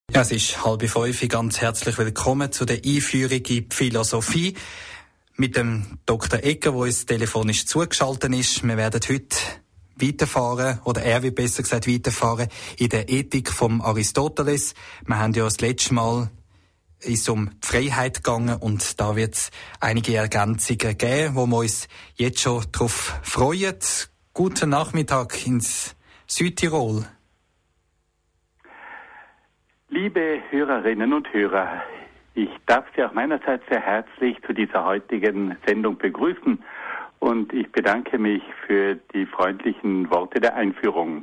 Ja, es ist 4:30. Ganz herzlich willkommen zu der Einführung in die Philosophie mit dem Dr. Egger, der uns telefonisch zugeschaltet ist. Wir werden heute weiterfahren, oder er wird besser gesagt weiterfahren, in der Ethik vom Aristoteles. Wir haben ja das letzte Mal ist um die Freiheit gegangen und da wird es einige Ergänzungen geben, wo wir uns jetzt schon darauf freuen. Guten Nachmittag ins Südtirol. Liebe Hörerinnen und Hörer, ich darf Sie auch meinerseits sehr herzlich zu dieser heutigen Sendung begrüßen und ich bedanke mich für die freundlichen Worte der Einführung.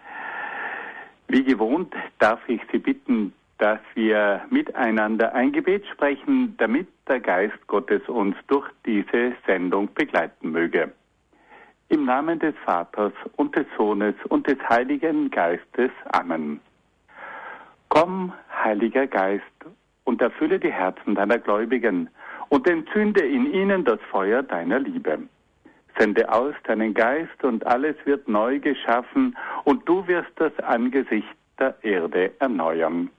Wie gewohnt darf ich Sie bitten, dass wir miteinander ein Gebet sprechen, damit der Geist Gottes uns durch diese Sendung begleiten möge. Im Namen des Vaters und des Sohnes und des Heiligen Geistes. Amen. Komm, Heiliger Geist, und erfülle die Herzen deiner Gläubigen und entzünde in ihnen das Feuer deiner Liebe. Sende aus deinen Geist und alles wird neu geschaffen und du wirst das Angesicht der Erde erneuern.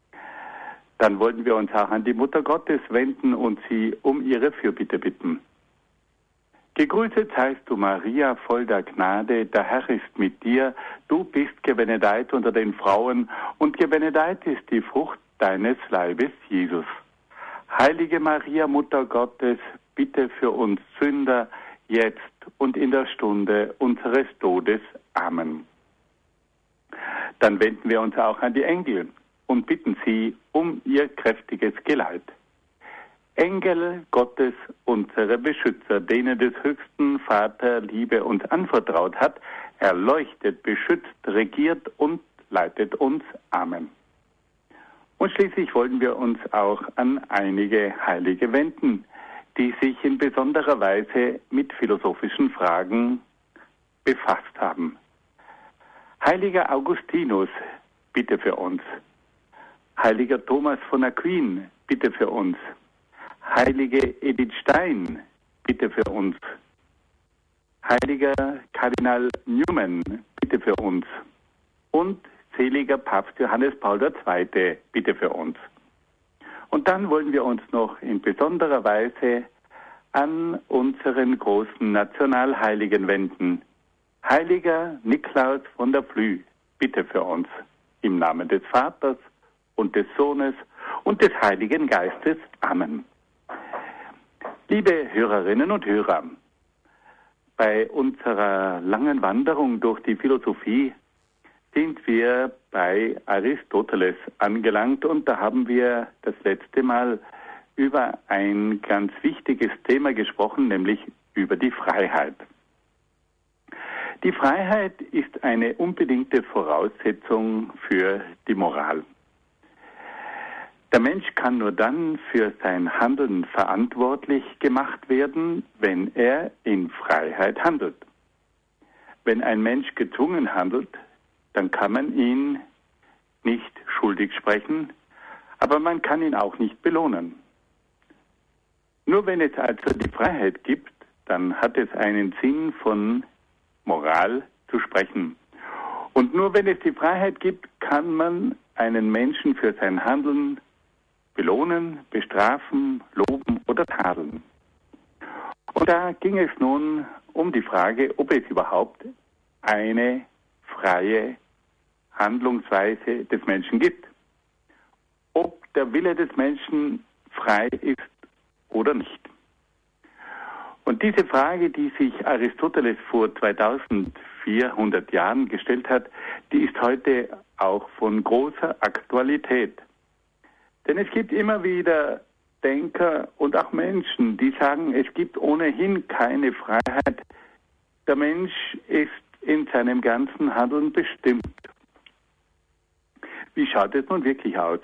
Dann wollen wir uns auch an die Mutter Gottes wenden und sie um ihre Fürbitte bitten. Gegrüßet seist du, Maria, voll der Gnade, der Herr ist mit dir, du bist gebenedeit unter den Frauen und gebenedeit ist die Frucht deines Leibes, Jesus. Heilige Maria, Mutter Gottes, bitte für uns Sünder, jetzt und in der Stunde unseres Todes. Amen. Dann wenden wir uns auch an die Engel und bitten sie um ihr kräftiges Geleit. Engel Gottes, unsere Beschützer, denen des höchsten Vater Liebe uns anvertraut hat, erleuchtet, beschützt, regiert und leitet uns. Amen. Und schließlich wollen wir uns auch an einige Heilige wenden, die sich in besonderer Weise mit philosophischen Fragen befasst haben. Heiliger Augustinus, bitte für uns. Heiliger Thomas von Aquin, bitte für uns. Heilige Edith Stein, bitte für uns. Heiliger Kardinal Newman, bitte für uns. Und seliger Papst Johannes Paul II., bitte für uns. Und dann wollen wir uns noch in besonderer Weise an unseren großen Nationalheiligen wenden. Heiliger Niklaus von der Flüe, bitte für uns. Im Namen des Vaters und des Sohnes und des Heiligen Geistes. Amen. Liebe Hörerinnen und Hörer, bei unserer langen Wanderung durch die Philosophie sind wir bei Aristoteles angelangt und da haben wir das letzte Mal über ein ganz wichtiges Thema gesprochen, nämlich über die Freiheit. Die Freiheit ist eine unbedingte Voraussetzung für die Moral. Der Mensch kann nur dann für sein Handeln verantwortlich gemacht werden, wenn er in Freiheit handelt. Wenn ein Mensch gezwungen handelt, dann kann man ihn nicht schuldig sprechen, aber man kann ihn auch nicht belohnen. Nur wenn es also die Freiheit gibt, dann hat es einen Sinn von Moral zu sprechen. Und nur wenn es die Freiheit gibt, kann man einen Menschen für sein Handeln belohnen, bestrafen, loben oder tadeln. Und da ging es nun um die Frage, ob es überhaupt eine freie Handlungsweise des Menschen gibt. Ob der Wille des Menschen frei ist oder nicht. Und diese Frage, die sich Aristoteles vor 2400 Jahren gestellt hat, die ist heute auch von großer Aktualität. Denn es gibt immer wieder Denker und auch Menschen, die sagen, es gibt ohnehin keine Freiheit. Der Mensch ist in seinem ganzen Handeln bestimmt. Wie schaut es nun wirklich aus?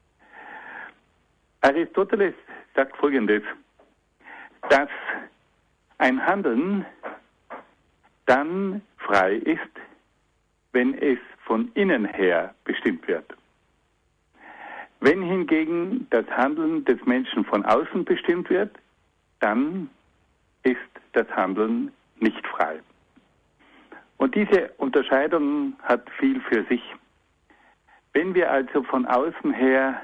Aristoteles sagt Folgendes, dass ein Handeln dann frei ist, wenn es von innen her bestimmt wird. Wenn hingegen das Handeln des Menschen von außen bestimmt wird, dann ist das Handeln nicht frei. Und diese Unterscheidung hat viel für sich. Wenn wir also von außen her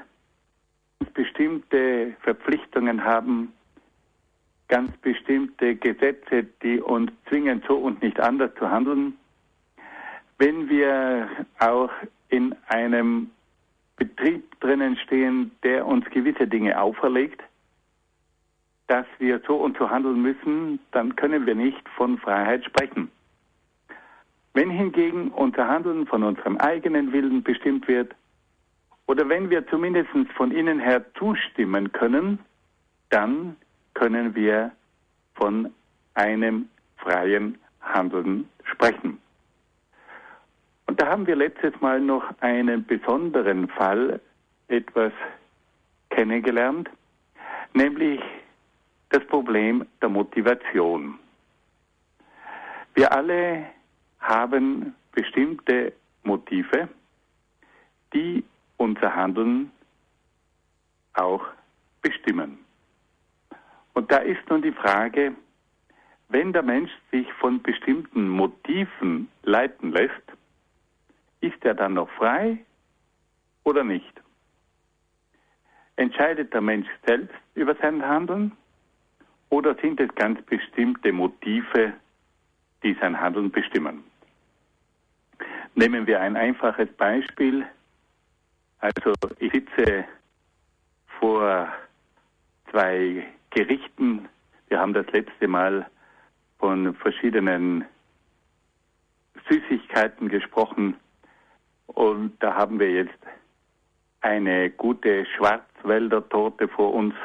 bestimmte Verpflichtungen haben, ganz bestimmte Gesetze, die uns zwingen, so und nicht anders zu handeln, wenn wir auch in einem Betrieb drinnen stehen, der uns gewisse Dinge auferlegt, dass wir so und so handeln müssen, dann können wir nicht von Freiheit sprechen. Wenn hingegen unser Handeln von unserem eigenen Willen bestimmt wird, oder wenn wir zumindest von innen her zustimmen können, dann können wir von einem freien Handeln sprechen. Und da haben wir letztes Mal noch einen besonderen Fall etwas kennengelernt, nämlich das Problem der Motivation. Wir alle haben bestimmte Motive, die unser Handeln auch bestimmen. Und da ist nun die Frage, wenn der Mensch sich von bestimmten Motiven leiten lässt, ist er dann noch frei oder nicht? Entscheidet der Mensch selbst über sein Handeln oder sind es ganz bestimmte Motive, die sein Handeln bestimmen? Nehmen wir ein einfaches Beispiel. Also ich sitze vor zwei Gerichten. Wir haben das letzte Mal von verschiedenen Süßigkeiten gesprochen und da haben wir jetzt eine gute Schwarzwälder Torte vor uns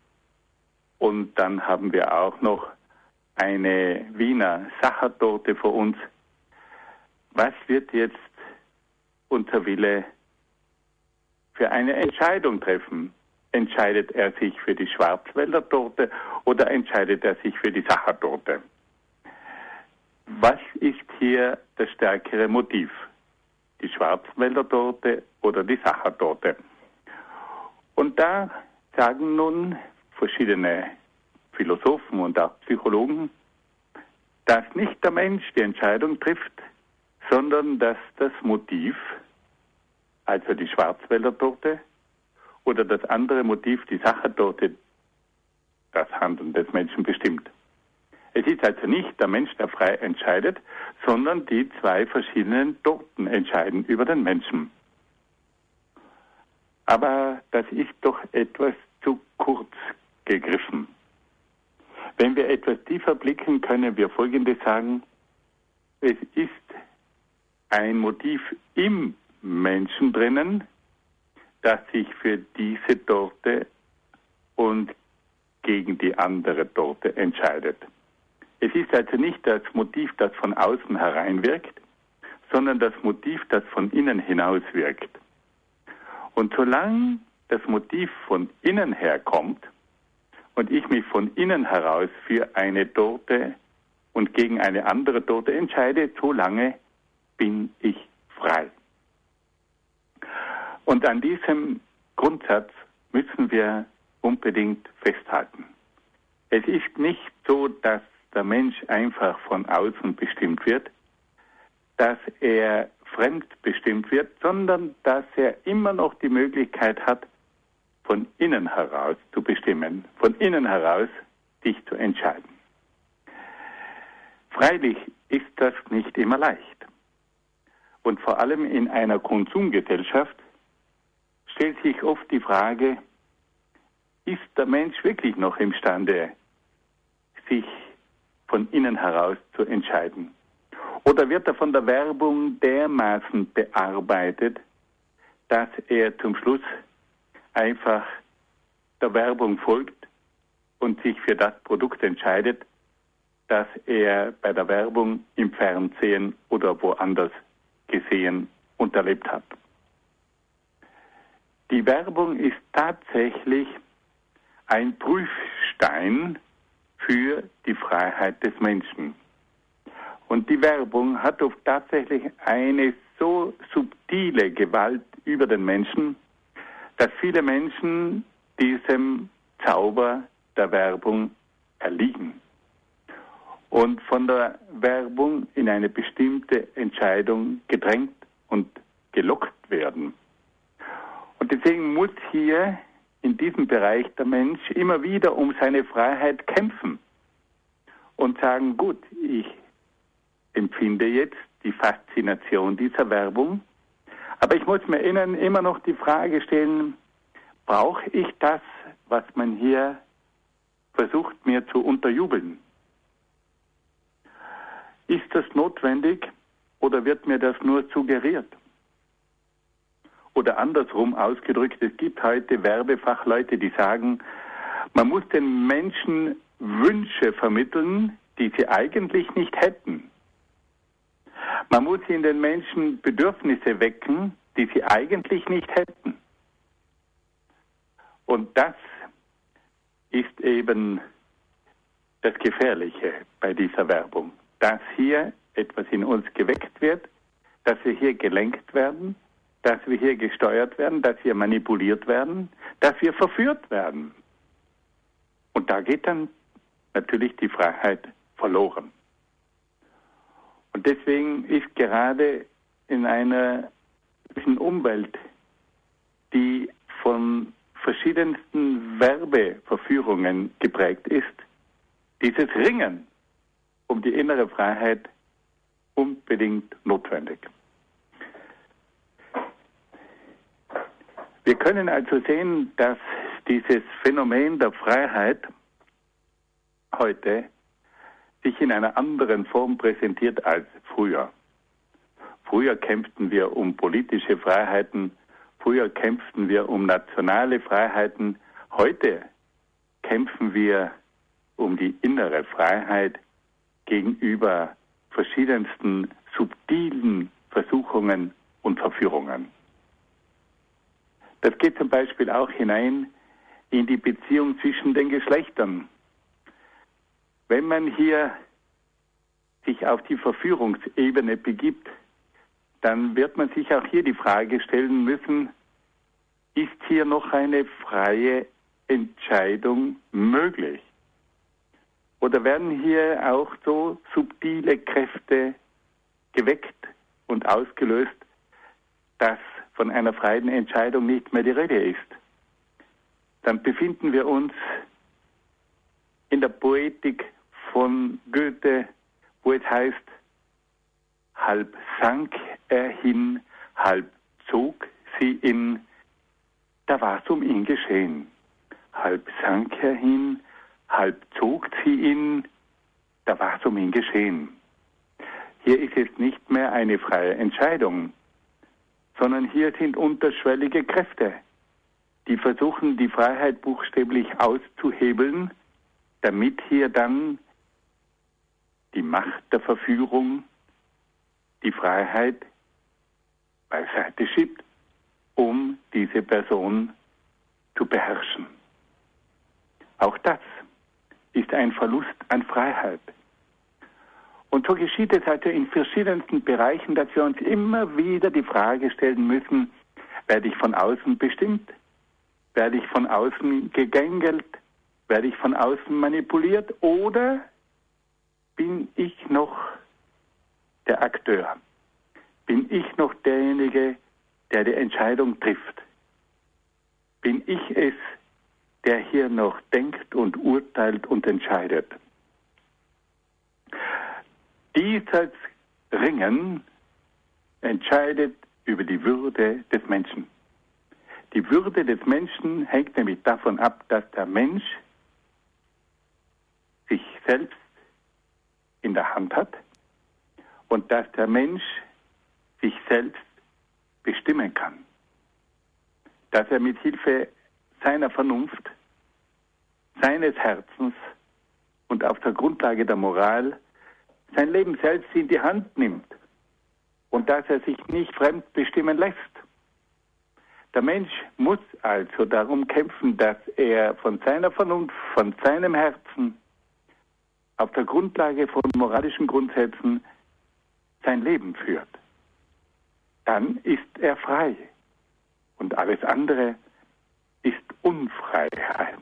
und dann haben wir auch noch eine Wiener Sachertorte vor uns. Was wird jetzt unser Wille für eine Entscheidung treffen? Entscheidet er sich für die Schwarzwälder Torte oder entscheidet er sich für die Sachertorte? Was ist hier das stärkere Motiv? Die Schwarzwälder Torte oder die Sachertorte? Und da sagen nun verschiedene Philosophen und auch Psychologen, dass nicht der Mensch die Entscheidung trifft, sondern dass das Motiv, also die Schwarzwälder Torte, oder das andere Motiv, die Sachertorte, das Handeln des Menschen bestimmt. Es ist also nicht der Mensch, der frei entscheidet, sondern die zwei verschiedenen Torten entscheiden über den Menschen. Aber das ist doch etwas zu kurz gegriffen. Wenn wir etwas tiefer blicken, können wir Folgendes sagen. Es ist ein Motiv im Menschen drinnen, das sich für diese Torte und gegen die andere Torte entscheidet. Es ist also nicht das Motiv, das von außen hereinwirkt, sondern das Motiv, das von innen hinaus wirkt. Und solange das Motiv von innen herkommt und ich mich von innen heraus für eine Torte und gegen eine andere Torte entscheide, solange bin ich frei. Und an diesem Grundsatz müssen wir unbedingt festhalten. Es ist nicht so, dass der Mensch einfach von außen bestimmt wird, dass er fremd bestimmt wird, sondern dass er immer noch die Möglichkeit hat, von innen heraus zu bestimmen, von innen heraus sich zu entscheiden. Freilich ist das nicht immer leicht. Und vor allem in einer Konsumgesellschaft stellt sich oft die Frage, ist der Mensch wirklich noch imstande, sich von innen heraus zu entscheiden? Oder wird er von der Werbung dermaßen bearbeitet, dass er zum Schluss einfach der Werbung folgt und sich für das Produkt entscheidet, das er bei der Werbung im Fernsehen oder woanders gesehen und erlebt hat? Die Werbung ist tatsächlich ein Prüfstein für die Freiheit des Menschen. Und die Werbung hat oft tatsächlich eine so subtile Gewalt über den Menschen, dass viele Menschen diesem Zauber der Werbung erliegen und von der Werbung in eine bestimmte Entscheidung gedrängt und gelockt werden. Und deswegen muss hier in diesem Bereich der Mensch immer wieder um seine Freiheit kämpfen und sagen, gut, ich empfinde jetzt die Faszination dieser Werbung, aber ich muss mir immer noch die Frage stellen, brauche ich das, was man hier versucht mir zu unterjubeln? Ist das notwendig oder wird mir das nur suggeriert? Oder andersrum ausgedrückt, es gibt heute Werbefachleute, die sagen, man muss den Menschen Wünsche vermitteln, die sie eigentlich nicht hätten. Man muss in den Menschen Bedürfnisse wecken, die sie eigentlich nicht hätten. Und das ist eben das Gefährliche bei dieser Werbung, dass hier etwas in uns geweckt wird, dass wir hier gelenkt werden, dass wir hier gesteuert werden, dass wir manipuliert werden, dass wir verführt werden. Und da geht dann natürlich die Freiheit verloren. Und deswegen ist gerade in einer Umwelt, die von verschiedensten Werbeverführungen geprägt ist, dieses Ringen um die innere Freiheit unbedingt notwendig. Wir können also sehen, dass dieses Phänomen der Freiheit heute sich in einer anderen Form präsentiert als früher. Früher kämpften wir um politische Freiheiten, früher kämpften wir um nationale Freiheiten, heute kämpfen wir um die innere Freiheit gegenüber verschiedensten subtilen Versuchungen und Verführungen. Das geht zum Beispiel auch hinein in die Beziehung zwischen den Geschlechtern. Wenn man hier sich auf die Verführungsebene begibt, dann wird man sich auch hier die Frage stellen müssen, ist hier noch eine freie Entscheidung möglich? Oder werden hier auch so subtile Kräfte geweckt und ausgelöst, dass von einer freien Entscheidung nicht mehr die Rede ist? Dann befinden wir uns in der Poetik von Goethe, wo es heißt, halb sank er hin, halb zog sie in, da war's um ihn geschehen. Halb sank er hin, halb zog sie ihn, da war's um ihn geschehen. Hier ist es nicht mehr eine freie Entscheidung, sondern hier sind unterschwellige Kräfte, die versuchen, die Freiheit buchstäblich auszuhebeln, damit hier dann die Macht der Verführung die Freiheit beiseite schiebt, um diese Person zu beherrschen. Auch das ist ein Verlust an Freiheit. Und so geschieht es also in verschiedensten Bereichen, dass wir uns immer wieder die Frage stellen müssen, werde ich von außen bestimmt? Werde ich von außen gegängelt? Werde ich von außen manipuliert? Oder bin ich noch der Akteur? Bin ich noch derjenige, der die Entscheidung trifft? Bin ich es, der hier noch denkt und urteilt und entscheidet? Dieses Ringen entscheidet über die Würde des Menschen. Die Würde des Menschen hängt nämlich davon ab, dass der Mensch sich selbst in der Hand hat und dass der Mensch sich selbst bestimmen kann. Dass er mit Hilfe seiner Vernunft, seines Herzens und auf der Grundlage der Moral sein Leben selbst in die Hand nimmt und dass er sich nicht fremd bestimmen lässt. Der Mensch muss also darum kämpfen, dass er von seiner Vernunft, von seinem Herzen, auf der Grundlage von moralischen Grundsätzen sein Leben führt. Dann ist er frei und alles andere ist Unfreiheit.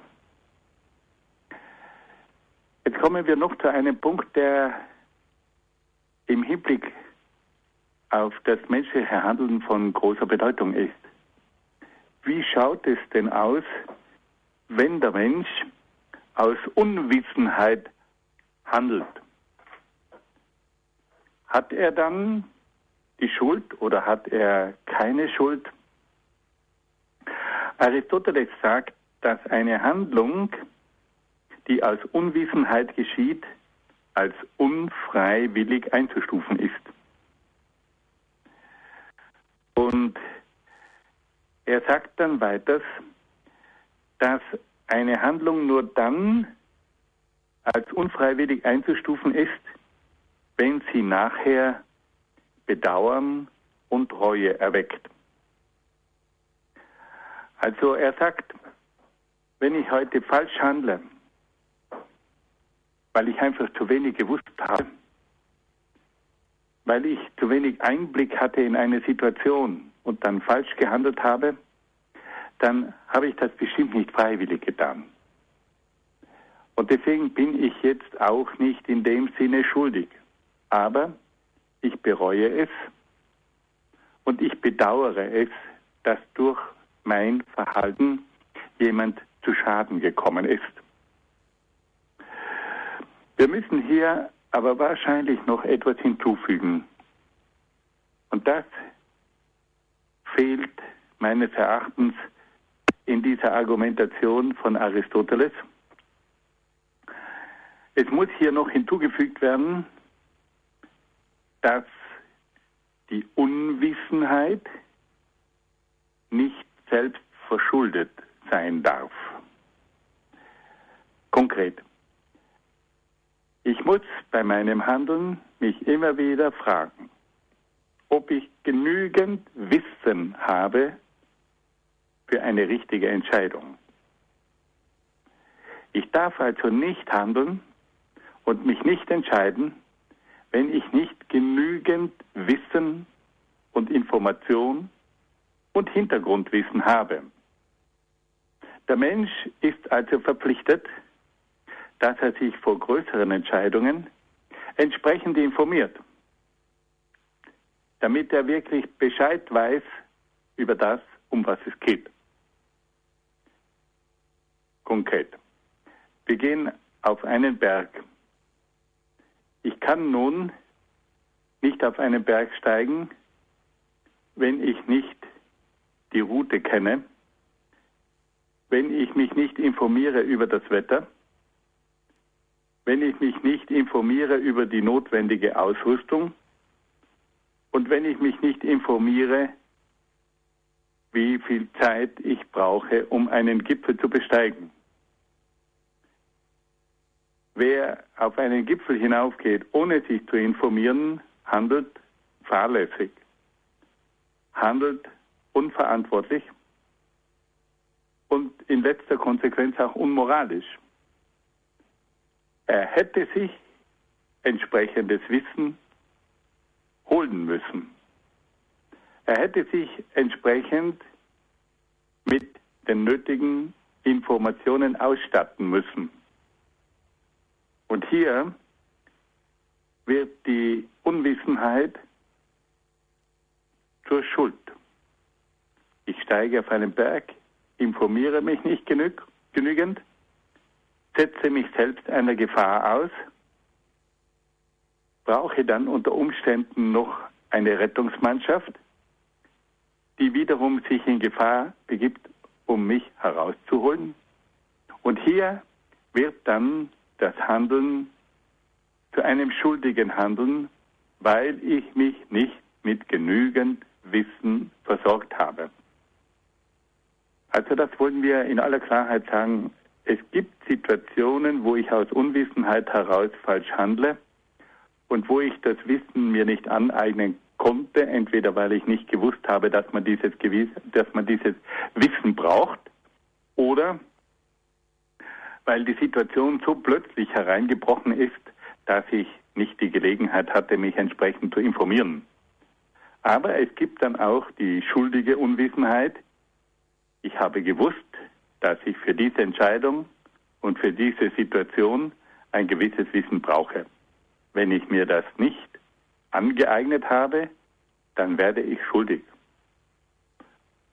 Jetzt kommen wir noch zu einem Punkt, der im Hinblick auf das menschliche Handeln von großer Bedeutung ist. wie schaut es denn aus, wenn der Mensch aus Unwissenheit handelt? Hat er dann die Schuld oder hat er keine Schuld? Aristoteles sagt, dass eine Handlung, die aus Unwissenheit geschieht, als unfreiwillig einzustufen ist. Und er sagt dann weiters, dass eine Handlung nur dann als unfreiwillig einzustufen ist, wenn sie nachher Bedauern und Reue erweckt. Also er sagt, wenn ich heute falsch handle, weil ich einfach zu wenig gewusst habe, weil ich zu wenig Einblick hatte in eine Situation und dann falsch gehandelt habe, dann habe ich das bestimmt nicht freiwillig getan. Und deswegen bin ich jetzt auch nicht in dem Sinne schuldig. Aber ich bereue es und ich bedauere es, dass durch mein Verhalten jemand zu Schaden gekommen ist. Wir müssen hier aber wahrscheinlich noch etwas hinzufügen. Und das fehlt meines Erachtens in dieser Argumentation von Aristoteles. Es muss hier noch hinzugefügt werden, dass die Unwissenheit nicht selbst verschuldet sein darf. Konkret. Ich muss bei meinem Handeln mich immer wieder fragen, ob ich genügend Wissen habe für eine richtige Entscheidung. Ich darf also nicht handeln und mich nicht entscheiden, wenn ich nicht genügend Wissen und Information und Hintergrundwissen habe. Der Mensch ist also verpflichtet, dass er sich vor größeren Entscheidungen entsprechend informiert, damit er wirklich Bescheid weiß über das, um was es geht. Konkret. Wir gehen auf einen Berg. Ich kann nun nicht auf einen Berg steigen, wenn ich nicht die Route kenne, wenn ich mich nicht informiere über das Wetter, wenn ich mich nicht informiere über die notwendige Ausrüstung und wenn ich mich nicht informiere, wie viel Zeit ich brauche, um einen Gipfel zu besteigen. Wer auf einen Gipfel hinaufgeht, ohne sich zu informieren, handelt fahrlässig, handelt unverantwortlich und in letzter Konsequenz auch unmoralisch. Er hätte sich entsprechendes Wissen holen müssen. Er hätte sich entsprechend mit den nötigen Informationen ausstatten müssen. Und hier wird die Unwissenheit zur Schuld. Ich steige auf einen Berg, informiere mich nicht genügend, setze mich selbst einer Gefahr aus, brauche dann unter Umständen noch eine Rettungsmannschaft, die wiederum sich in Gefahr begibt, um mich herauszuholen. Und hier wird dann das Handeln zu einem schuldigen Handeln, weil ich mich nicht mit genügend Wissen versorgt habe. Also das wollen wir in aller Klarheit sagen. Es gibt Situationen, wo ich aus Unwissenheit heraus falsch handle und wo ich das Wissen mir nicht aneignen konnte, entweder weil ich nicht gewusst habe, dass man dieses Wissen braucht, oder weil die Situation so plötzlich hereingebrochen ist, dass ich nicht die Gelegenheit hatte, mich entsprechend zu informieren. Aber es gibt dann auch die schuldige Unwissenheit. Ich habe gewusst, dass ich für diese Entscheidung und für diese Situation ein gewisses Wissen brauche. Wenn ich mir das nicht angeeignet habe, dann werde ich schuldig.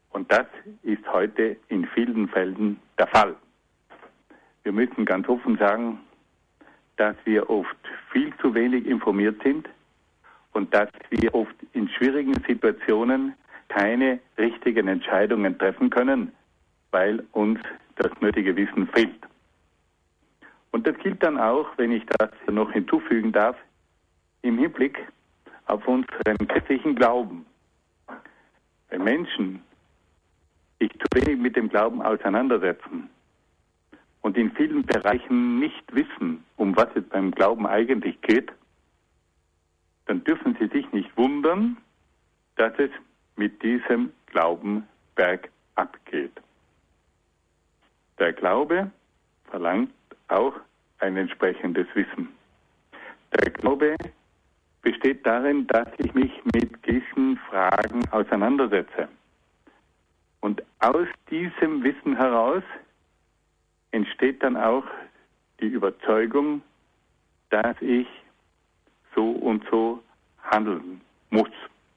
Und das ist heute in vielen Fällen der Fall. Wir müssen ganz offen sagen, dass wir oft viel zu wenig informiert sind und dass wir oft in schwierigen Situationen keine richtigen Entscheidungen treffen können, weil uns das nötige Wissen fehlt. Und das gilt dann auch, wenn ich das noch hinzufügen darf, im Hinblick auf unseren christlichen Glauben. Wenn Menschen sich zu wenig mit dem Glauben auseinandersetzen und in vielen Bereichen nicht wissen, um was es beim Glauben eigentlich geht, dann dürfen sie sich nicht wundern, dass es mit diesem Glauben bergab geht. Der Glaube verlangt auch ein entsprechendes Wissen. Der Glaube besteht darin, dass ich mich mit diesen Fragen auseinandersetze. Und aus diesem Wissen heraus entsteht dann auch die Überzeugung, dass ich so und so handeln muss.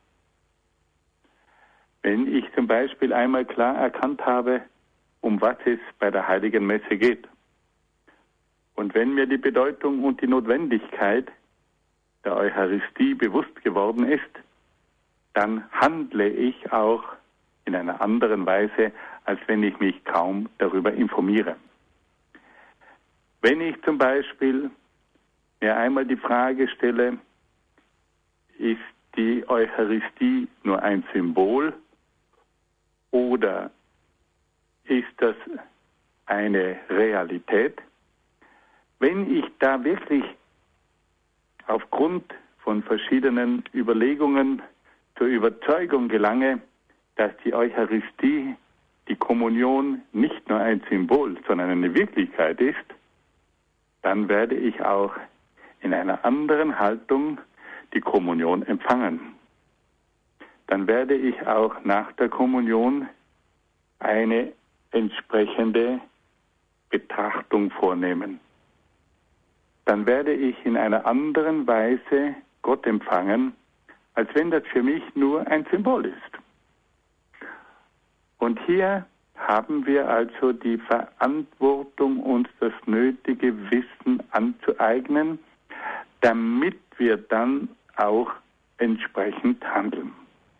Wenn ich zum Beispiel einmal klar erkannt habe, um was es bei der Heiligen Messe geht, und wenn mir die Bedeutung und die Notwendigkeit der Eucharistie bewusst geworden ist, dann handle ich auch in einer anderen Weise, als wenn ich mich kaum darüber informiere. Wenn ich zum Beispiel mir einmal die Frage stelle, ist die Eucharistie nur ein Symbol oder ist das eine Realität? Wenn ich da wirklich aufgrund von verschiedenen Überlegungen zur Überzeugung gelange, dass die Eucharistie, die Kommunion nicht nur ein Symbol, sondern eine Wirklichkeit ist, dann werde ich auch in einer anderen Haltung die Kommunion empfangen. Dann werde ich auch nach der Kommunion eine entsprechende Betrachtung vornehmen. Dann werde ich in einer anderen Weise Gott empfangen, als wenn das für mich nur ein Symbol ist. Und hier haben wir also die Verantwortung, uns das nötige Wissen anzueignen, damit wir dann auch entsprechend handeln.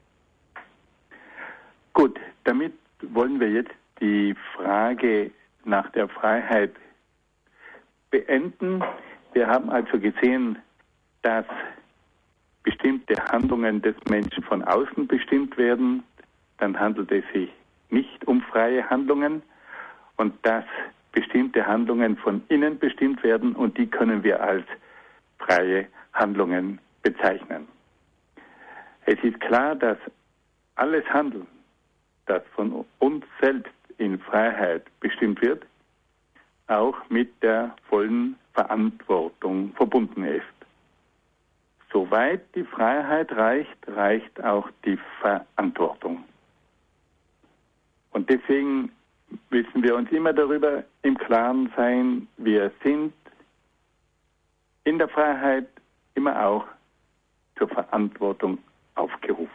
Gut, damit wollen wir jetzt die Frage nach der Freiheit beenden. Wir haben also gesehen, dass bestimmte Handlungen des Menschen von außen bestimmt werden. Dann handelt es sich nicht um freie Handlungen und dass bestimmte Handlungen von innen bestimmt werden und die können wir als freie Handlungen bezeichnen. Es ist klar, dass alles Handeln, das von uns selbst in Freiheit bestimmt wird, auch mit der vollen Verantwortung verbunden ist. Soweit die Freiheit reicht, reicht auch die Verantwortung. Und deswegen müssen wir uns immer darüber im Klaren sein, wir sind in der Freiheit immer auch zur Verantwortung aufgerufen.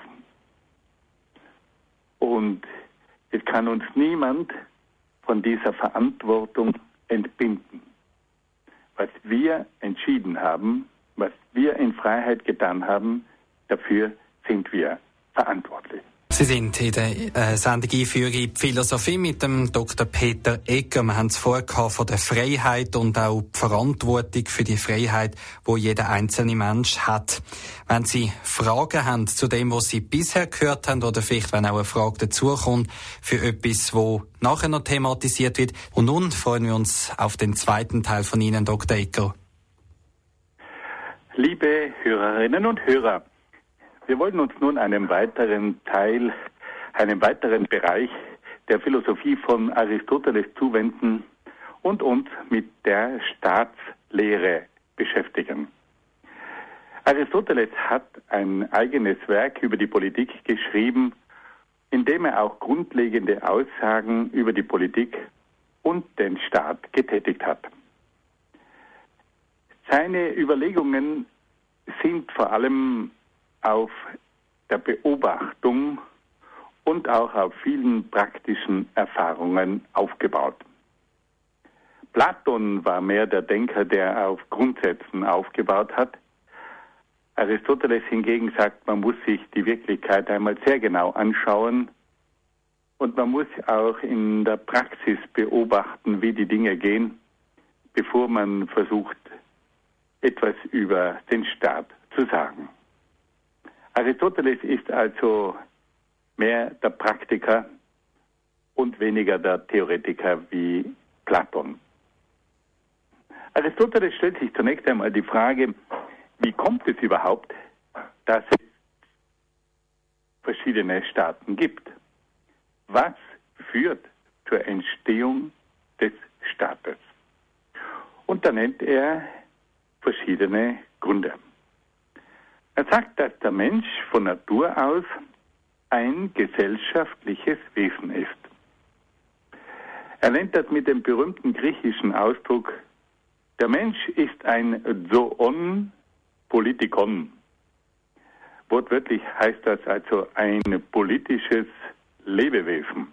Und es kann uns niemand von dieser Verantwortung entbinden. Was wir entschieden haben, was wir in Freiheit getan haben, dafür sind wir verantwortlich. Sie sind in der Sendung Einführung in die Philosophie mit dem Dr. Peter Egger. Wir haben es vorher von der Freiheit und auch die Verantwortung für die Freiheit, wo jeder einzelne Mensch hat. Wenn Sie Fragen haben zu dem, was Sie bisher gehört haben, oder vielleicht, wenn auch eine Frage dazukommt, für etwas, wo nachher noch thematisiert wird. Und nun freuen wir uns auf den zweiten Teil von Ihnen, Dr. Egger. Liebe Hörerinnen und Hörer, wir wollen uns nun einem weiteren Bereich der Philosophie von Aristoteles zuwenden und uns mit der Staatslehre beschäftigen. Aristoteles hat ein eigenes Werk über die Politik geschrieben, in dem er auch grundlegende Aussagen über die Politik und den Staat getätigt hat. Seine Überlegungen sind vor allem auf der Beobachtung und auch auf vielen praktischen Erfahrungen aufgebaut. Platon war mehr der Denker, der auf Grundsätzen aufgebaut hat. Aristoteles hingegen sagt, man muss sich die Wirklichkeit einmal sehr genau anschauen und man muss auch in der Praxis beobachten, wie die Dinge gehen, bevor man versucht, etwas über den Staat zu sagen. Aristoteles ist also mehr der Praktiker und weniger der Theoretiker wie Platon. Aristoteles stellt sich zunächst einmal die Frage, wie kommt es überhaupt, dass es verschiedene Staaten gibt? Was führt zur Entstehung des Staates? Und da nennt er verschiedene Gründe. Er sagt, dass der Mensch von Natur aus ein gesellschaftliches Wesen ist. Er nennt das mit dem berühmten griechischen Ausdruck, der Mensch ist ein Zoon Politikon. Wortwörtlich heißt das also ein politisches Lebewesen.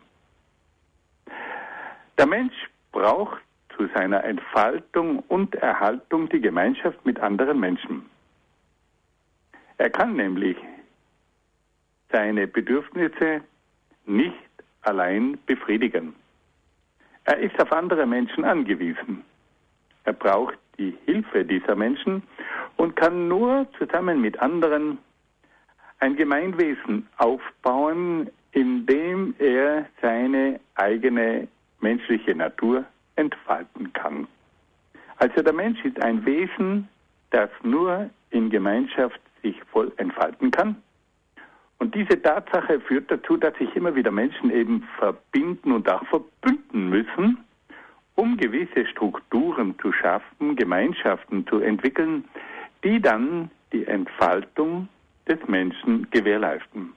Der Mensch braucht zu seiner Entfaltung und Erhaltung die Gemeinschaft mit anderen Menschen. Er kann nämlich seine Bedürfnisse nicht allein befriedigen. Er ist auf andere Menschen angewiesen. Er braucht die Hilfe dieser Menschen und kann nur zusammen mit anderen ein Gemeinwesen aufbauen, in dem er seine eigene menschliche Natur entfalten kann. Also der Mensch ist ein Wesen, das nur in Gemeinschaft sich voll entfalten kann. Und diese Tatsache führt dazu, dass sich immer wieder Menschen eben verbinden und auch verbünden müssen, um gewisse Strukturen zu schaffen, Gemeinschaften zu entwickeln, die dann die Entfaltung des Menschen gewährleisten.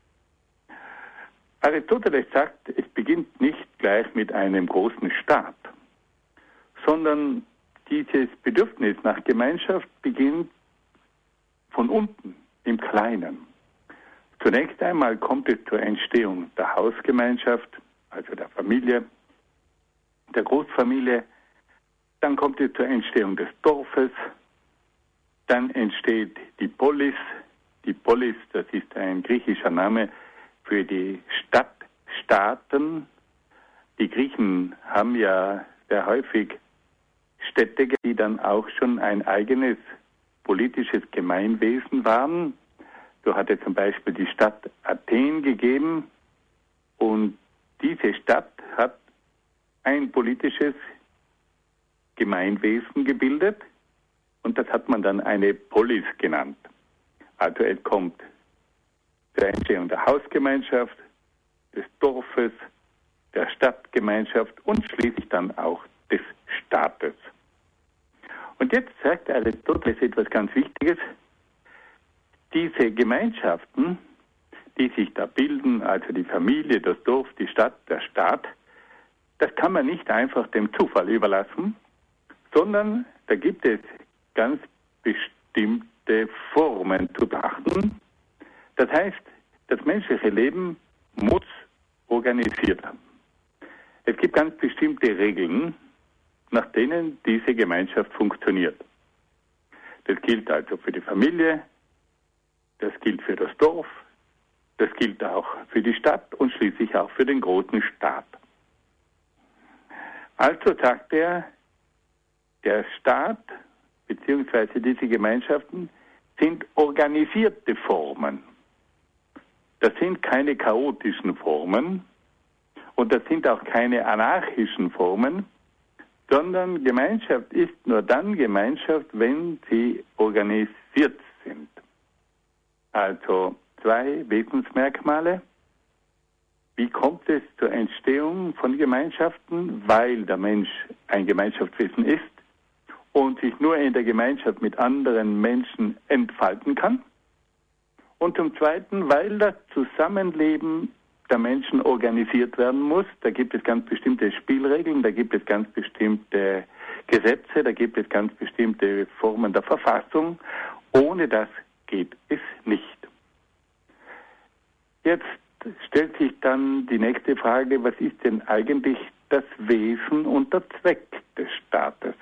Aristoteles sagt, es beginnt nicht gleich mit einem großen Staat, sondern dieses Bedürfnis nach Gemeinschaft beginnt von unten, im Kleinen. Zunächst einmal kommt es zur Entstehung der Hausgemeinschaft, also der Familie, der Großfamilie, dann kommt es zur Entstehung des Dorfes, dann entsteht die Polis. Die Polis, das ist ein griechischer Name für die Stadtstaaten. Die Griechen haben ja sehr häufig Städte, die dann auch schon ein eigenes politisches Gemeinwesen waren. So hat es zum Beispiel die Stadt Athen gegeben und diese Stadt hat ein politisches Gemeinwesen gebildet und das hat man dann eine Polis genannt. Also es kommt zur Entstehung der Hausgemeinschaft, des Dorfes, der Stadtgemeinschaft und schließlich dann auch des Staates. Und jetzt sagt Aristoteles etwas ganz Wichtiges. Diese Gemeinschaften, die sich da bilden, also die Familie, das Dorf, die Stadt, der Staat, das kann man nicht einfach dem Zufall überlassen, sondern da gibt es ganz bestimmte Formen zu beachten. Das heißt, das menschliche Leben muss organisiert werden. Es gibt ganz bestimmte Regeln, nach denen diese Gemeinschaft funktioniert. Das gilt also für die Familie, das gilt für das Dorf, das gilt auch für die Stadt und schließlich auch für den großen Staat. Also sagt er, der Staat bzw. diese Gemeinschaften sind organisierte Formen. Das sind keine chaotischen Formen und das sind auch keine anarchischen Formen, sondern Gemeinschaft ist nur dann Gemeinschaft, wenn sie organisiert sind. Also 2 Wesensmerkmale. Wie kommt es zur Entstehung von Gemeinschaften? Weil der Mensch ein Gemeinschaftswesen ist und sich nur in der Gemeinschaft mit anderen Menschen entfalten kann. Und zum Zweiten, weil das Zusammenleben der Menschen organisiert werden muss. Da gibt es ganz bestimmte Spielregeln, da gibt es ganz bestimmte Gesetze, da gibt es ganz bestimmte Formen der Verfassung. Ohne das geht es nicht. Jetzt stellt sich dann die nächste Frage, was ist denn eigentlich das Wesen und der Zweck des Staates?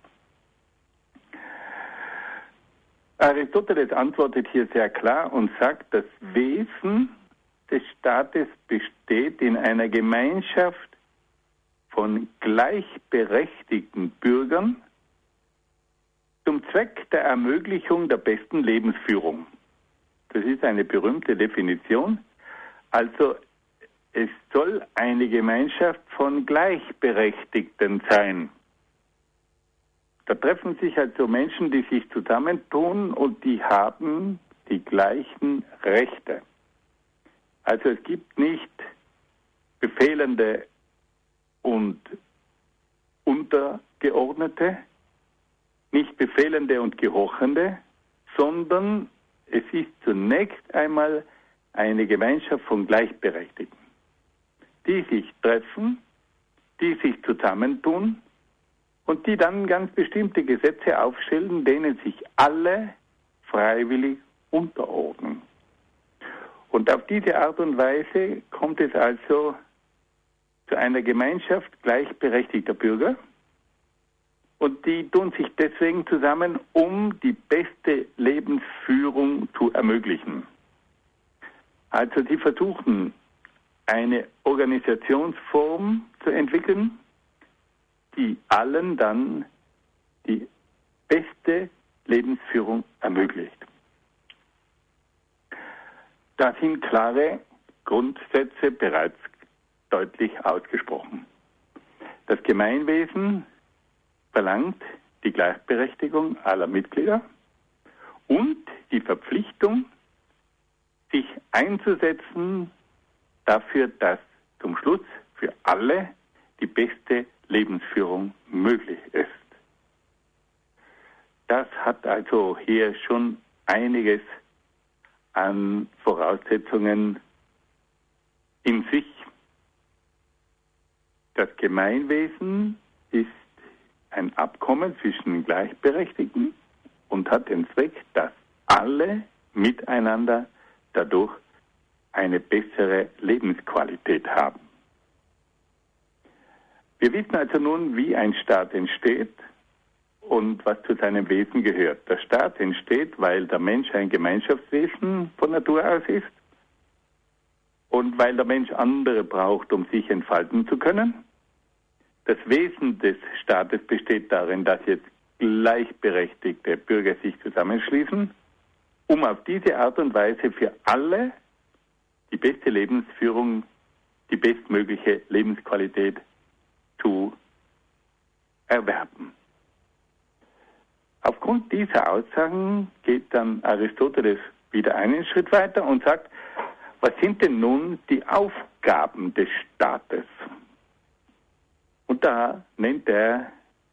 Aristoteles antwortet hier sehr klar und sagt, das Wesen des Staates besteht in einer Gemeinschaft von gleichberechtigten Bürgern zum Zweck der Ermöglichung der besten Lebensführung. Das ist eine berühmte Definition. Also es soll eine Gemeinschaft von Gleichberechtigten sein. Da treffen sich also Menschen, die sich zusammentun und die haben die gleichen Rechte. Also es gibt nicht Befehlende und Untergeordnete, nicht Befehlende und Gehorchende, sondern es ist zunächst einmal eine Gemeinschaft von Gleichberechtigten, die sich treffen, die sich zusammentun und die dann ganz bestimmte Gesetze aufstellen, denen sich alle freiwillig unterordnen. Und auf diese Art und Weise kommt es also zu einer Gemeinschaft gleichberechtigter Bürger. Und die tun sich deswegen zusammen, um die beste Lebensführung zu ermöglichen. Also sie versuchen, eine Organisationsform zu entwickeln, die allen dann die beste Lebensführung ermöglicht. Da sind klare Grundsätze bereits deutlich ausgesprochen. Das Gemeinwesen verlangt die Gleichberechtigung aller Mitglieder und die Verpflichtung, sich einzusetzen dafür, dass zum Schluss für alle die beste Lebensführung möglich ist. Das hat also hier schon einiges an Voraussetzungen in sich. Das Gemeinwesen ist ein Abkommen zwischen Gleichberechtigten und hat den Zweck, dass alle miteinander dadurch eine bessere Lebensqualität haben. Wir wissen also nun, wie ein Staat entsteht und was zu seinem Wesen gehört. Der Staat entsteht, weil der Mensch ein Gemeinschaftswesen von Natur aus ist und weil der Mensch andere braucht, um sich entfalten zu können. Das Wesen des Staates besteht darin, dass jetzt gleichberechtigte Bürger sich zusammenschließen, um auf diese Art und Weise für alle die beste Lebensführung, die bestmögliche Lebensqualität zu erwerben. Aufgrund dieser Aussagen geht dann Aristoteles wieder einen Schritt weiter und sagt, was sind denn nun die Aufgaben des Staates? Und da nennt er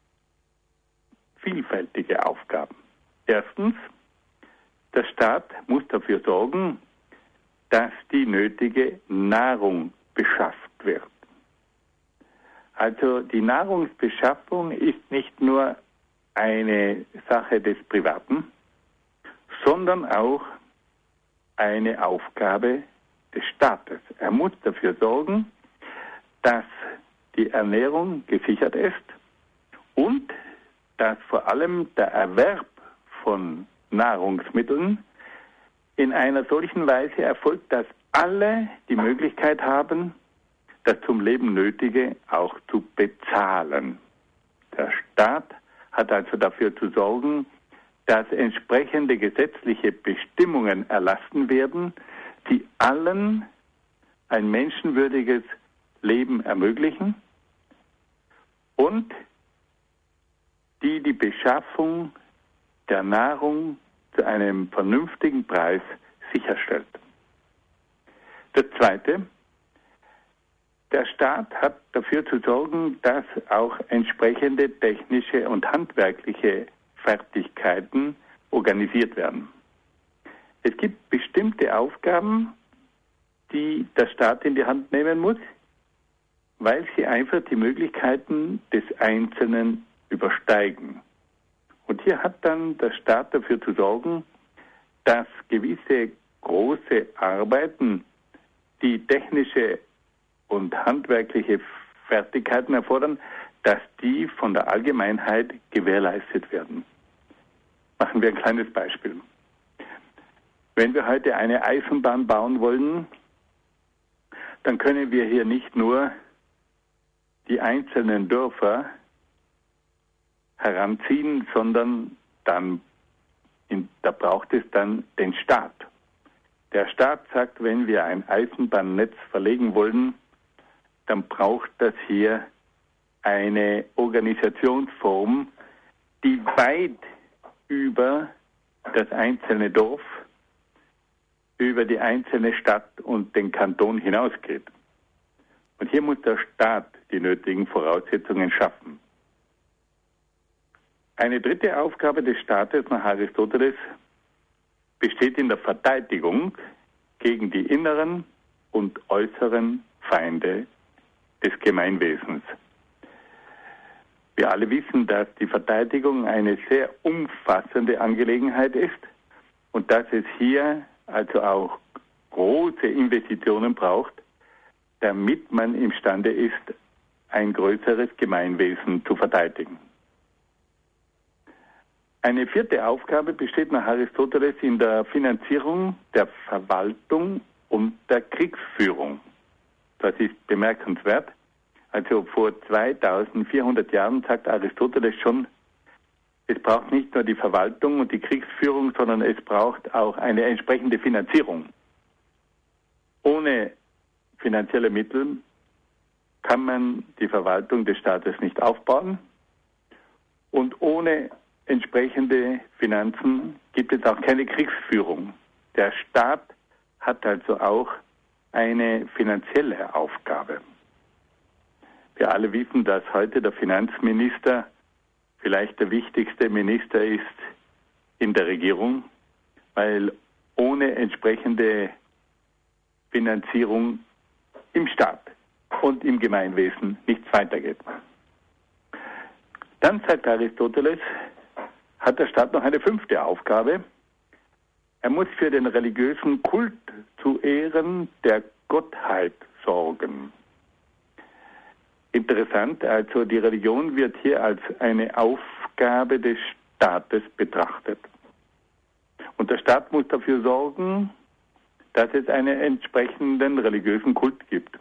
vielfältige Aufgaben. Erstens, der Staat muss dafür sorgen, dass die nötige Nahrung beschafft wird. Also die Nahrungsbeschaffung ist nicht nur eine Sache des Privaten, sondern auch eine Aufgabe des Staates. Er muss dafür sorgen, dass die Ernährung gesichert ist und dass vor allem der Erwerb von Nahrungsmitteln in einer solchen Weise erfolgt, dass alle die Möglichkeit haben, das zum Leben Nötige auch zu bezahlen. Der Staat hat also dafür zu sorgen, dass entsprechende gesetzliche Bestimmungen erlassen werden, die allen ein menschenwürdiges Leben ermöglichen und die die Beschaffung der Nahrung zu einem vernünftigen Preis sicherstellt. Das Zweite, der Staat hat dafür zu sorgen, dass auch entsprechende technische und handwerkliche Fertigkeiten organisiert werden. Es gibt bestimmte Aufgaben, die der Staat in die Hand nehmen muss, weil sie einfach die Möglichkeiten des Einzelnen übersteigen. Und hier hat dann der Staat dafür zu sorgen, dass gewisse große Arbeiten, die technische und handwerkliche Fertigkeiten erfordern, dass die von der Allgemeinheit gewährleistet werden. Machen wir ein kleines Beispiel. Wenn wir heute eine Eisenbahn bauen wollen, dann können wir hier nicht nur die einzelnen Dörfer heranziehen, sondern da braucht es dann den Staat. Der Staat sagt, wenn wir ein Eisenbahnnetz verlegen wollen, dann braucht das hier eine Organisationsform, die weit über das einzelne Dorf, über die einzelne Stadt und den Kanton hinausgeht. Und hier muss der Staat die nötigen Voraussetzungen schaffen. Eine dritte Aufgabe des Staates nach Aristoteles besteht in der Verteidigung gegen die inneren und äußeren Feinde des Gemeinwesens. Wir alle wissen, dass die Verteidigung eine sehr umfassende Angelegenheit ist und dass es hier also auch große Investitionen braucht, damit man imstande ist, ein größeres Gemeinwesen zu verteidigen. Eine vierte Aufgabe besteht nach Aristoteles in der Finanzierung der Verwaltung und der Kriegsführung. Das ist bemerkenswert. Also vor 2400 Jahren sagt Aristoteles schon, es braucht nicht nur die Verwaltung und die Kriegsführung, sondern es braucht auch eine entsprechende Finanzierung. Ohne finanzielle Mittel kann man die Verwaltung des Staates nicht aufbauen und ohne entsprechende Finanzen gibt es auch keine Kriegsführung. Der Staat hat also auch eine finanzielle Aufgabe. Wir alle wissen, dass heute der Finanzminister vielleicht der wichtigste Minister ist in der Regierung, weil ohne entsprechende Finanzierung im Staat und im Gemeinwesen nichts weitergeht. Dann sagt Aristoteles, hat der Staat noch eine fünfte Aufgabe. Er muss für den religiösen Kult zu Ehren der Gottheit sorgen. Interessant, also die Religion wird hier als eine Aufgabe des Staates betrachtet. Und der Staat muss dafür sorgen, dass es einen entsprechenden religiösen Kult gibt.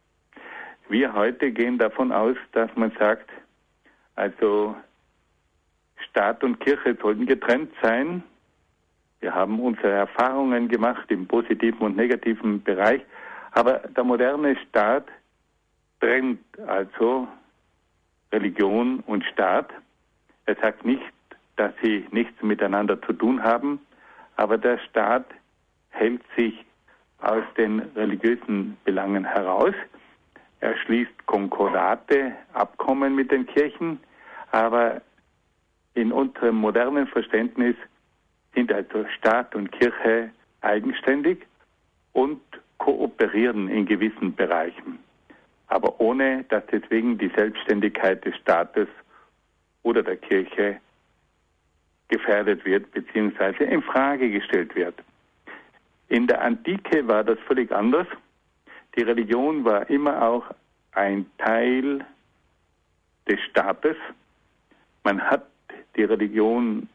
Wir heute gehen davon aus, dass man sagt, also Staat und Kirche sollten getrennt sein. Wir haben unsere Erfahrungen gemacht im positiven und negativen Bereich, aber der moderne Staat trennt also Religion und Staat. Er sagt nicht, dass sie nichts miteinander zu tun haben, aber der Staat hält sich aus den religiösen Belangen heraus. Er schließt Konkordate, Abkommen mit den Kirchen, aber in unserem modernen Verständnis sind also Staat und Kirche eigenständig und kooperieren in gewissen Bereichen, aber ohne dass deswegen die Selbstständigkeit des Staates oder der Kirche gefährdet wird bzw. in Frage gestellt wird. In der Antike war das völlig anders. Die Religion war immer auch ein Teil des Staates. Man hat die Religion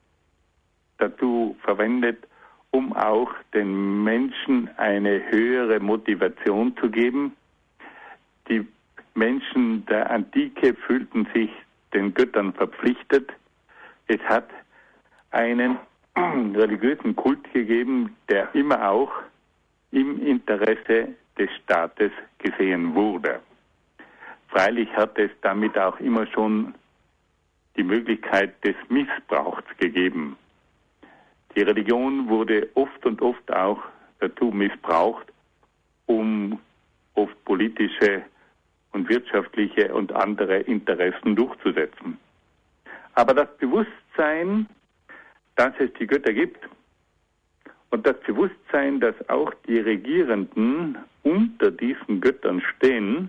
dazu verwendet, um auch den Menschen eine höhere Motivation zu geben. Die Menschen der Antike fühlten sich den Göttern verpflichtet. Es hat einen religiösen Kult gegeben, der immer auch im Interesse des Staates gesehen wurde. Freilich hat es damit auch immer schon die Möglichkeit des Missbrauchs gegeben. Die Religion wurde oft und oft auch dazu missbraucht, um oft politische und wirtschaftliche und andere Interessen durchzusetzen. Aber das Bewusstsein, dass es die Götter gibt und das Bewusstsein, dass auch die Regierenden unter diesen Göttern stehen,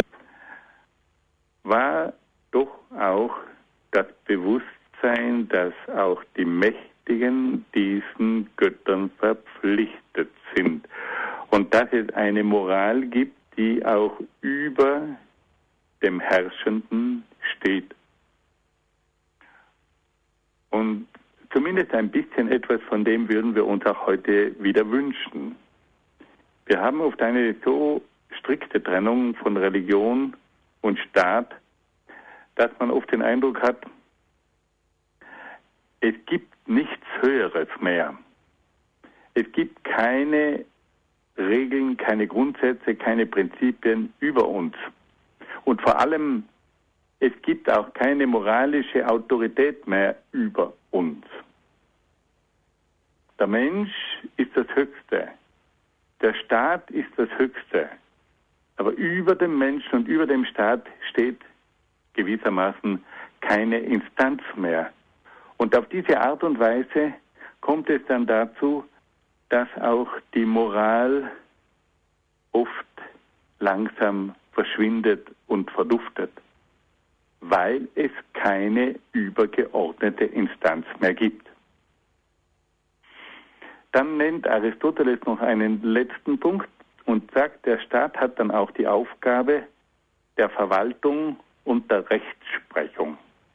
war doch auch das Bewusstsein, dass auch die Mächtigen diesen Göttern verpflichtet sind. und dass es eine Moral gibt, die auch über dem Herrschenden steht. Und zumindest ein bisschen etwas von dem würden wir uns auch heute wieder wünschen. Wir haben oft eine so strikte Trennung von Religion und Staat, dass man oft den Eindruck hat, es gibt nichts Höheres mehr. Es gibt keine Regeln, keine Grundsätze, keine Prinzipien über uns. Und vor allem, es gibt auch keine moralische Autorität mehr über uns. Der Mensch ist das Höchste. Der Staat ist das Höchste. Aber über dem Menschen und über dem Staat steht gewissermaßen keine Instanz mehr. Und auf diese Art und Weise kommt es dann dazu, dass auch die Moral oft langsam verschwindet und verduftet, weil es keine übergeordnete Instanz mehr gibt. Dann nennt Aristoteles noch einen letzten Punkt und sagt, der Staat hat dann auch die Aufgabe der Verwaltung und der Rechtsprechung.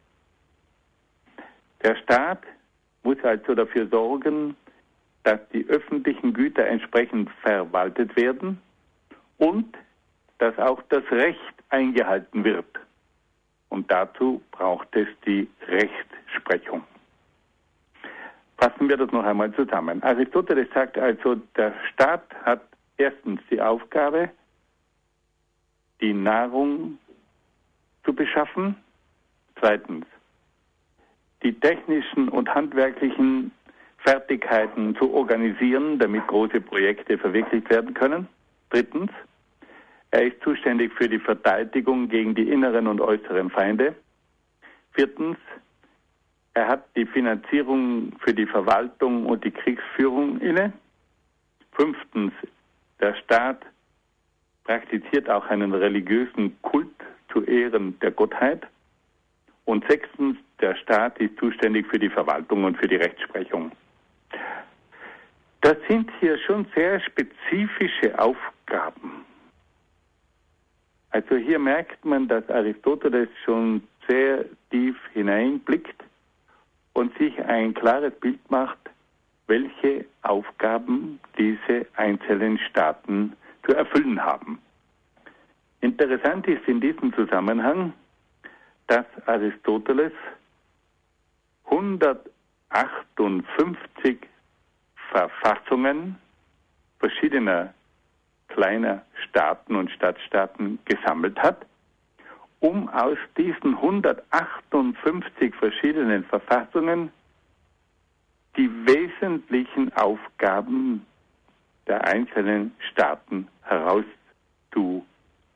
Der Staat muss also dafür sorgen, dass die öffentlichen Güter entsprechend verwaltet werden und dass auch das Recht eingehalten wird. Und dazu braucht es die Rechtsprechung. Fassen wir das noch einmal zusammen. Aristoteles sagt also, der Staat hat erstens die Aufgabe, die Nahrung zu beschaffen, zweitens die technischen und handwerklichen Fertigkeiten zu organisieren, damit große Projekte verwirklicht werden können. Drittens, er ist zuständig für die Verteidigung gegen die inneren und äußeren Feinde. Viertens, er hat die Finanzierung für die Verwaltung und die Kriegsführung inne. Fünftens, der Staat praktiziert auch einen religiösen Kult zu Ehren der Gottheit. Und sechstens, der Staat ist zuständig für die Verwaltung und für die Rechtsprechung. Das sind hier schon sehr spezifische Aufgaben. Also hier merkt man, dass Aristoteles schon sehr tief hineinblickt und sich ein klares Bild macht, welche Aufgaben diese einzelnen Staaten zu erfüllen haben. Interessant ist in diesem Zusammenhang, dass Aristoteles 158 Verfassungen verschiedener kleiner Staaten und Stadtstaaten gesammelt hat, um aus diesen 158 verschiedenen Verfassungen die wesentlichen Aufgaben der einzelnen Staaten herauszufischen.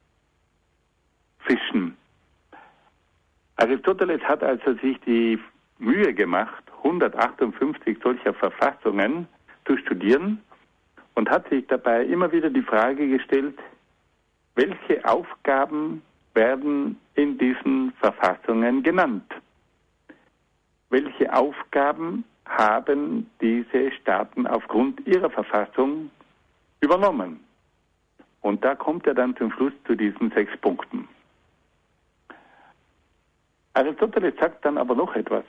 Aristoteles hat also sich die Mühe gemacht, 158 solcher Verfassungen zu studieren und hat sich dabei immer wieder die Frage gestellt, welche Aufgaben werden in diesen Verfassungen genannt? Welche Aufgaben haben diese Staaten aufgrund ihrer Verfassung übernommen? Und da kommt er dann zum Schluss zu diesen 6 Punkten. Aristoteles sagt dann aber noch etwas.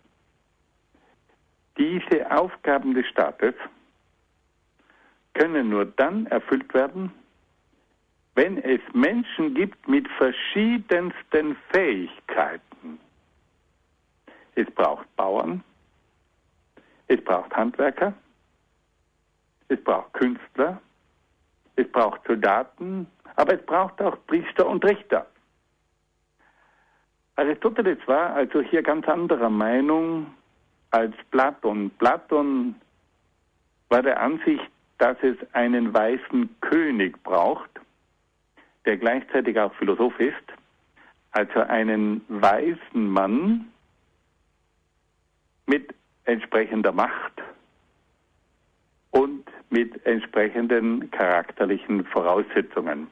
Diese Aufgaben des Staates können nur dann erfüllt werden, wenn es Menschen gibt mit verschiedensten Fähigkeiten. Es braucht Bauern, es braucht Handwerker, es braucht Künstler, es braucht Soldaten, aber es braucht auch Priester und Richter. Aristoteles war also hier ganz anderer Meinung als Platon. Platon war der Ansicht, dass es einen weisen König braucht, der gleichzeitig auch Philosoph ist, also einen weisen Mann mit entsprechender Macht und mit entsprechenden charakterlichen Voraussetzungen.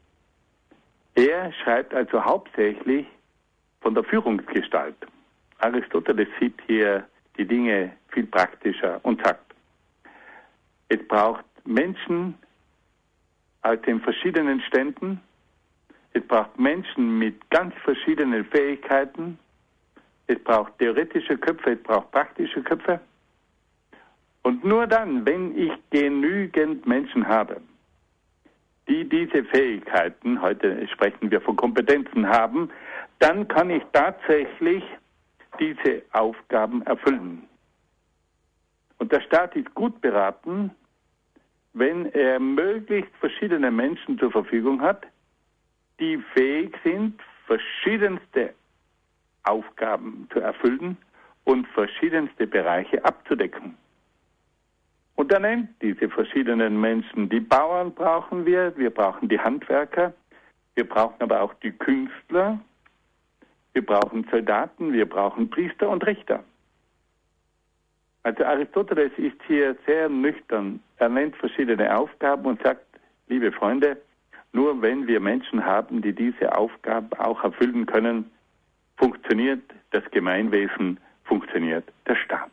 Er schreibt also hauptsächlich von der Führungsgestalt. Aristoteles sieht hier die Dinge viel praktischer und sagt, es braucht Menschen, aus den verschiedenen Ständen. Es braucht Menschen mit ganz verschiedenen Fähigkeiten. Es braucht theoretische Köpfe, es braucht praktische Köpfe. Und nur dann, wenn ich genügend Menschen habe, die diese Fähigkeiten, heute sprechen wir von Kompetenzen haben, dann kann ich tatsächlich diese Aufgaben erfüllen. Und der Staat ist gut beraten, wenn er möglichst verschiedene Menschen zur Verfügung hat, die fähig sind, verschiedenste Aufgaben zu erfüllen und verschiedenste Bereiche abzudecken. Und er nennt diese verschiedenen Menschen. Die Bauern brauchen wir brauchen die Handwerker, wir brauchen aber auch die Künstler, wir brauchen Soldaten, wir brauchen Priester und Richter. Also Aristoteles ist hier sehr nüchtern. Er nennt verschiedene Aufgaben und sagt, liebe Freunde, nur wenn wir Menschen haben, die diese Aufgaben auch erfüllen können, funktioniert das Gemeinwesen, funktioniert der Staat.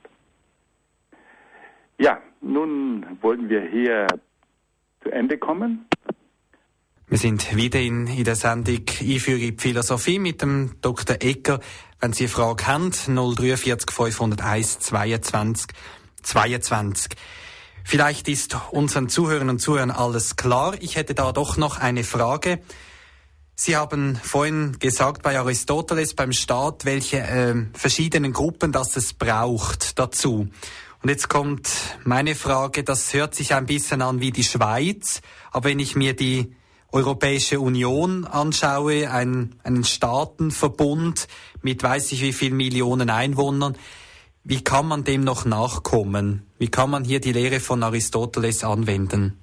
Ja, nun wollen wir hier zu Ende kommen. Wir sind wieder in der Sendung Einführung in die Philosophie mit dem Dr. Egger. Wenn Sie eine Frage haben, 043 501 22 22. Vielleicht ist unseren Zuhörern und Zuhörern alles klar. Ich hätte da doch noch eine Frage. Sie haben vorhin gesagt, bei Aristoteles, beim Staat, welche verschiedenen Gruppen das es braucht dazu. Und jetzt kommt meine Frage, das hört sich ein bisschen an wie die Schweiz, aber wenn ich mir die Europäische Union anschaue, einen Staatenverbund mit weiß ich wie vielen Millionen Einwohnern, wie kann man dem noch nachkommen? Wie kann man hier die Lehre von Aristoteles anwenden?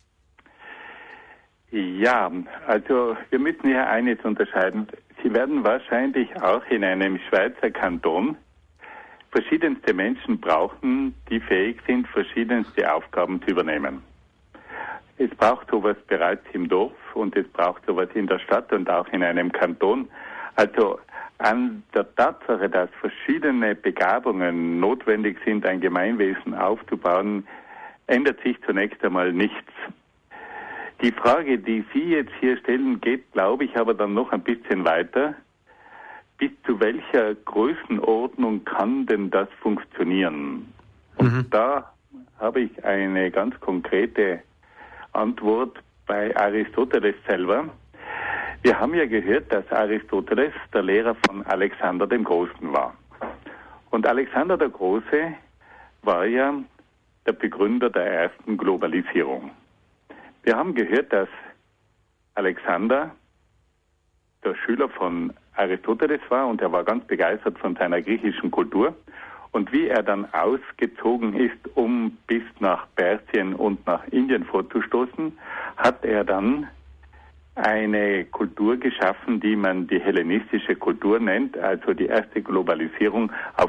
Ja, also wir müssen hier eines unterscheiden. Sie werden wahrscheinlich auch in einem Schweizer Kanton verschiedenste Menschen brauchen, die fähig sind, verschiedenste Aufgaben zu übernehmen. Es braucht sowas bereits im Dorf und es braucht sowas in der Stadt und auch in einem Kanton. Also an der Tatsache, dass verschiedene Begabungen notwendig sind, ein Gemeinwesen aufzubauen, ändert sich zunächst einmal nichts. Die Frage, die Sie jetzt hier stellen, geht, glaube ich, aber dann noch ein bisschen weiter. Bis zu welcher Größenordnung kann denn das funktionieren? Und da habe ich eine ganz konkrete Antwort bei Aristoteles selber. Wir haben ja gehört, dass Aristoteles der Lehrer von Alexander dem Großen war. Und Alexander der Große war ja der Begründer der ersten Globalisierung. Wir haben gehört, dass Alexander der Schüler von Aristoteles war und er war ganz begeistert von seiner griechischen Kultur. Und wie er dann ausgezogen ist, um bis nach Persien und nach Indien vorzustoßen, hat er dann eine Kultur geschaffen, die man die hellenistische Kultur nennt, also die erste Globalisierung auf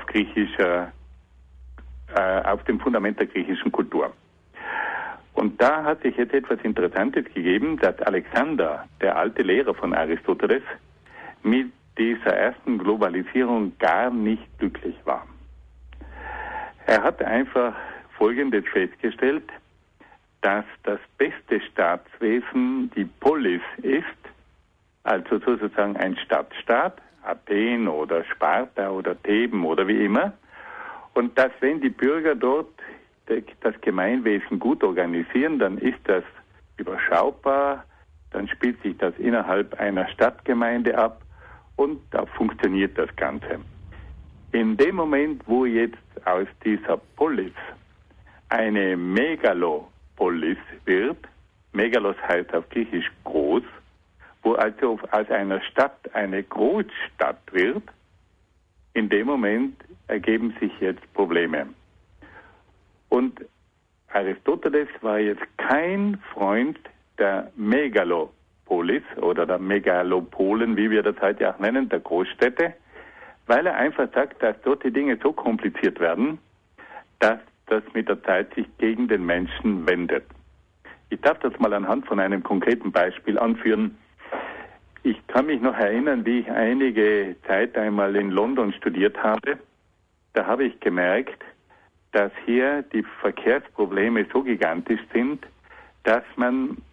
dem Fundament der griechischen Kultur. Und da hat sich jetzt etwas Interessantes gegeben, dass Alexander, der alte Lehrer von Aristoteles, mit dieser ersten Globalisierung gar nicht glücklich war. Er hat einfach Folgendes festgestellt, dass das beste Staatswesen die Polis ist, also sozusagen ein Stadtstaat, Athen oder Sparta oder Theben oder wie immer, und dass wenn die Bürger dort das Gemeinwesen gut organisieren, dann ist das überschaubar, dann spielt sich das innerhalb einer Stadtgemeinde ab und da funktioniert das Ganze. In dem Moment, wo jetzt aus dieser Polis eine Megalopolis wird, Megalos heißt auf Griechisch groß, wo also aus einer Stadt eine Großstadt wird, in dem Moment ergeben sich jetzt Probleme. Und Aristoteles war jetzt kein Freund der Megalopolis oder der Megalopolen, wie wir das heute auch nennen, der Großstädte, weil er einfach sagt, dass dort die Dinge so kompliziert werden, dass das mit der Zeit sich gegen den Menschen wendet. Ich darf das mal anhand von einem konkreten Beispiel anführen. Ich kann mich noch erinnern, wie ich einige Zeit einmal in London studiert habe. Da habe ich gemerkt, dass hier die Verkehrsprobleme so gigantisch sind, dass man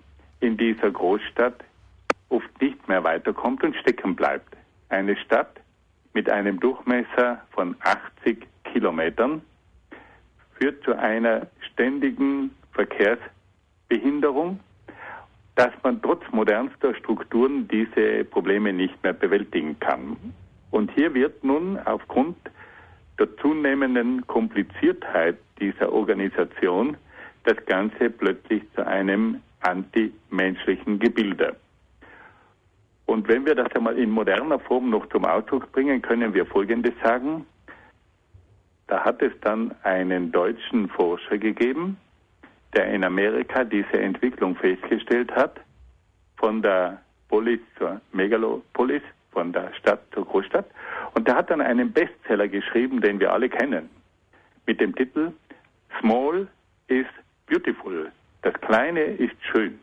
in dieser Großstadt oft nicht mehr weiterkommt und stecken bleibt. Eine Stadt mit einem Durchmesser von 80 Kilometern führt zu einer ständigen Verkehrsbehinderung, dass man trotz modernster Strukturen diese Probleme nicht mehr bewältigen kann. Und hier wird nun aufgrund der zunehmenden Kompliziertheit dieser Organisation das Ganze plötzlich zu einem antimenschlichen Gebilde. Und wenn wir das einmal in moderner Form noch zum Ausdruck bringen, können wir Folgendes sagen. Da hat es dann einen deutschen Forscher gegeben, der in Amerika diese Entwicklung festgestellt hat, von der Polis zur Megalopolis, von der Stadt zur Großstadt. Und der hat dann einen Bestseller geschrieben, den wir alle kennen, mit dem Titel Small is Beautiful. Das Kleine ist schön.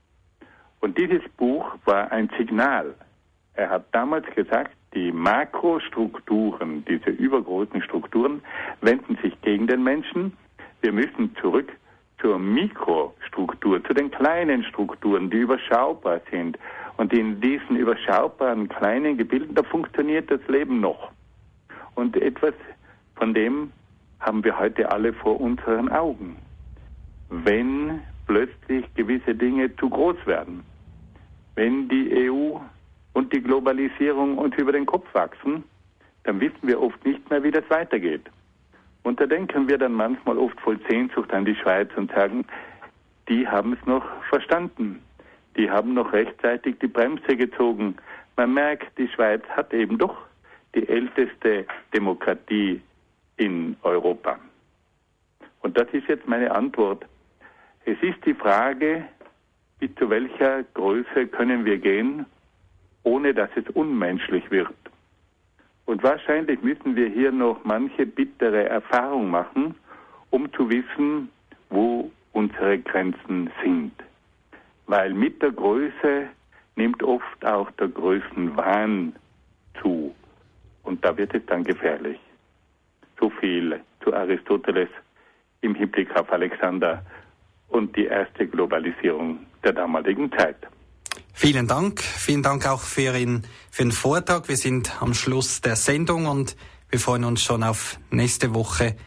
Und dieses Buch war ein Signal. Er hat damals gesagt, die Makrostrukturen, diese übergroßen Strukturen, wenden sich gegen den Menschen. Wir müssen zurück zur Mikrostruktur, zu den kleinen Strukturen, die überschaubar sind. Und in diesen überschaubaren kleinen Gebilden, da funktioniert das Leben noch. Und etwas von dem haben wir heute alle vor unseren Augen. Wenn plötzlich gewisse Dinge zu groß werden, wenn die EU und die Globalisierung uns über den Kopf wachsen, dann wissen wir oft nicht mehr, wie das weitergeht. Und da denken wir dann manchmal oft voll Sehnsucht an die Schweiz und sagen, die haben es noch verstanden. Die haben noch rechtzeitig die Bremse gezogen. Man merkt, die Schweiz hat eben doch die älteste Demokratie in Europa. Und das ist jetzt meine Antwort. Es ist die Frage, bis zu welcher Größe können wir gehen, ohne dass es unmenschlich wird. Und wahrscheinlich müssen wir hier noch manche bittere Erfahrung machen, um zu wissen, wo unsere Grenzen sind. Weil mit der Größe nimmt oft auch der Größenwahn zu. Und da wird es dann gefährlich. So viel zu Aristoteles im Hinblick auf Alexander und die erste Globalisierung der damaligen Zeit. Vielen Dank auch für den Vortrag. Wir sind am Schluss der Sendung und wir freuen uns schon auf nächste Woche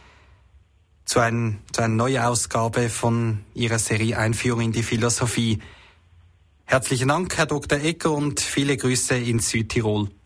zu einer neuen Ausgabe von Ihrer Serie Einführung in die Philosophie. Herzlichen Dank, Herr Dr. Egger, und viele Grüße in Südtirol.